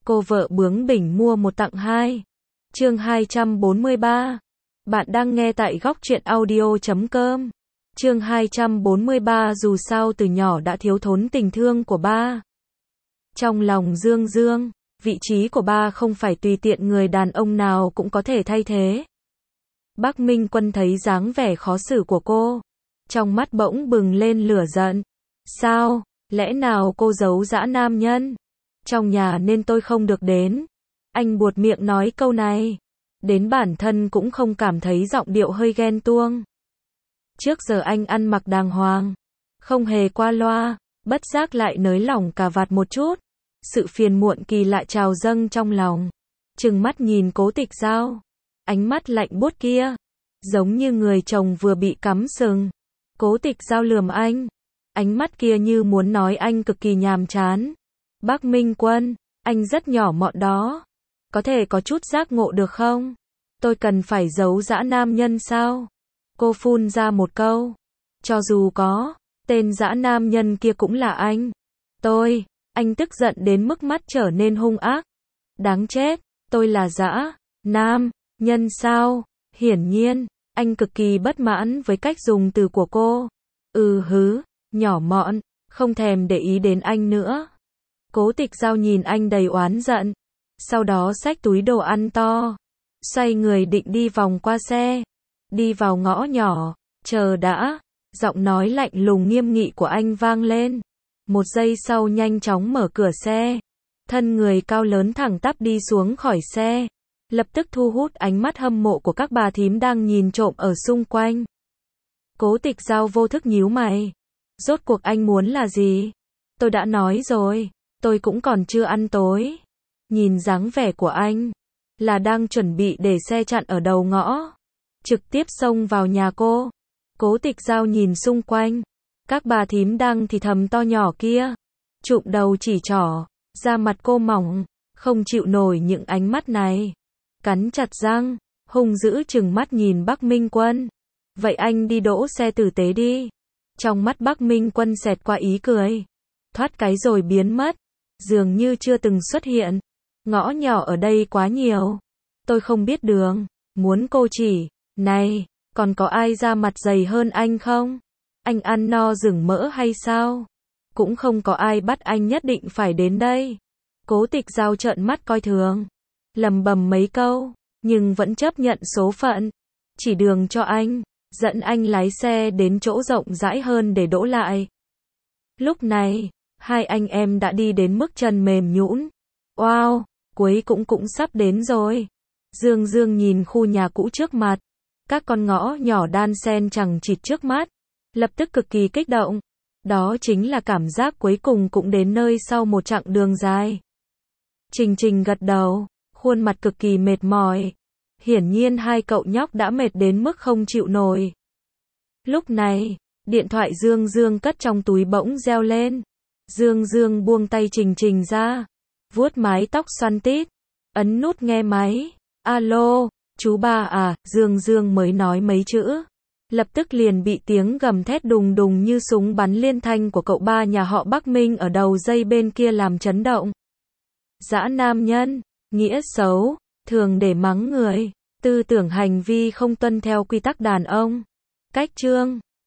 Cô vợ bướng bỉnh mua một tặng hai. Chương 243. Bạn đang nghe tại góc truyện audio.com. Chương 243. Dù sao từ nhỏ đã thiếu thốn tình thương của ba. Trong lòng Dương Dương, vị trí của ba không phải tùy tiện người đàn ông nào cũng có thể thay thế. Bắc Minh Quân thấy dáng vẻ khó xử của cô, trong mắt bỗng bừng lên lửa giận. Sao, lẽ nào cô giấu dã nam nhân trong nhà nên tôi không được đến? Anh buột miệng nói câu này, đến bản thân cũng không cảm thấy giọng điệu hơi ghen tuông. Trước giờ anh ăn mặc đàng hoàng, không hề qua loa, bất giác lại nới lỏng cà vạt một chút. Sự phiền muộn kỳ lạ trào dâng trong lòng. Trừng mắt nhìn Cố Tịch Giao, ánh mắt lạnh buốt kia, giống như người chồng vừa bị cắm sừng. Cố Tịch Giao lườm anh, ánh mắt kia như muốn nói anh cực kỳ nhàm chán. Bắc Minh Quân, anh rất nhỏ mọn đó, có thể có chút giác ngộ được không? Tôi cần phải giấu dã nam nhân sao? Cô phun ra một câu. Cho dù có, tên dã nam nhân kia cũng là anh. Anh tức giận đến mức mắt trở nên hung ác. Đáng chết, tôi là dã nam nhân sao? Hiển nhiên, anh cực kỳ bất mãn với cách dùng từ của cô. Nhỏ mọn, không thèm để ý đến anh nữa. Cố Tịch Giao nhìn anh đầy oán giận, sau đó xách túi đồ ăn to, xoay người định đi vòng qua xe, đi vào ngõ nhỏ. Chờ đã, giọng nói lạnh lùng nghiêm nghị của anh vang lên. Một giây sau nhanh chóng mở cửa xe, thân người cao lớn thẳng tắp đi xuống khỏi xe, lập tức thu hút ánh mắt hâm mộ của các bà thím đang nhìn trộm ở xung quanh. Cố Tịch Giao vô thức nhíu mày. Rốt cuộc anh muốn là gì? Tôi đã nói rồi, tôi cũng còn chưa ăn tối. Nhìn dáng vẻ của anh, là đang chuẩn bị để xe chặn ở đầu ngõ, trực tiếp xông vào nhà cô. Cố Tịch Giao nhìn xung quanh, các bà thím đang thì thầm to nhỏ kia, chụm đầu chỉ trỏ, da mặt cô mỏng, không chịu nổi những ánh mắt này. Cắn chặt răng, hung dữ trừng mắt nhìn Bắc Minh Quân. Vậy anh đi đỗ xe tử tế đi. Trong mắt Bắc Minh Quân xẹt qua ý cười, thoát cái rồi biến mất, dường như chưa từng xuất hiện. Ngõ nhỏ ở đây quá nhiều, tôi không biết đường, muốn cô chỉ. Này, còn có ai da mặt dày hơn anh không? Anh ăn no rừng mỡ hay sao? Cũng không có ai bắt anh nhất định phải đến đây. Cố Tịch Giao trợn mắt coi thường, lầm bầm mấy câu, nhưng vẫn chấp nhận số phận, chỉ đường cho anh, dẫn anh lái xe đến chỗ rộng rãi hơn để đỗ lại. Lúc này, hai anh em đã đi đến mức chân mềm nhũn. Wow, cuối cũng sắp đến rồi. Dương Dương nhìn khu nhà cũ trước mặt, các con ngõ nhỏ đan xen chằng chịt trước mắt, lập tức cực kỳ kích động. Đó chính là cảm giác cuối cùng cũng đến nơi sau một chặng đường dài. Trình Trình gật đầu, khuôn mặt cực kỳ mệt mỏi. Hiển nhiên hai cậu nhóc đã mệt đến mức không chịu nổi. Lúc này, điện thoại Dương Dương cất trong túi bỗng reo lên. Dương Dương buông tay Trình Trình ra, vuốt mái tóc xoăn tít, ấn nút nghe máy. Alo, chú ba à? Dương Dương mới nói mấy chữ, lập tức liền bị tiếng gầm thét đùng đùng như súng bắn liên thanh của cậu ba nhà họ Bắc Minh ở đầu dây bên kia làm chấn động. Dã nam nhân, nghĩa xấu, thường để mắng người, tư tưởng hành vi không tuân theo quy tắc đàn ông. Cách chương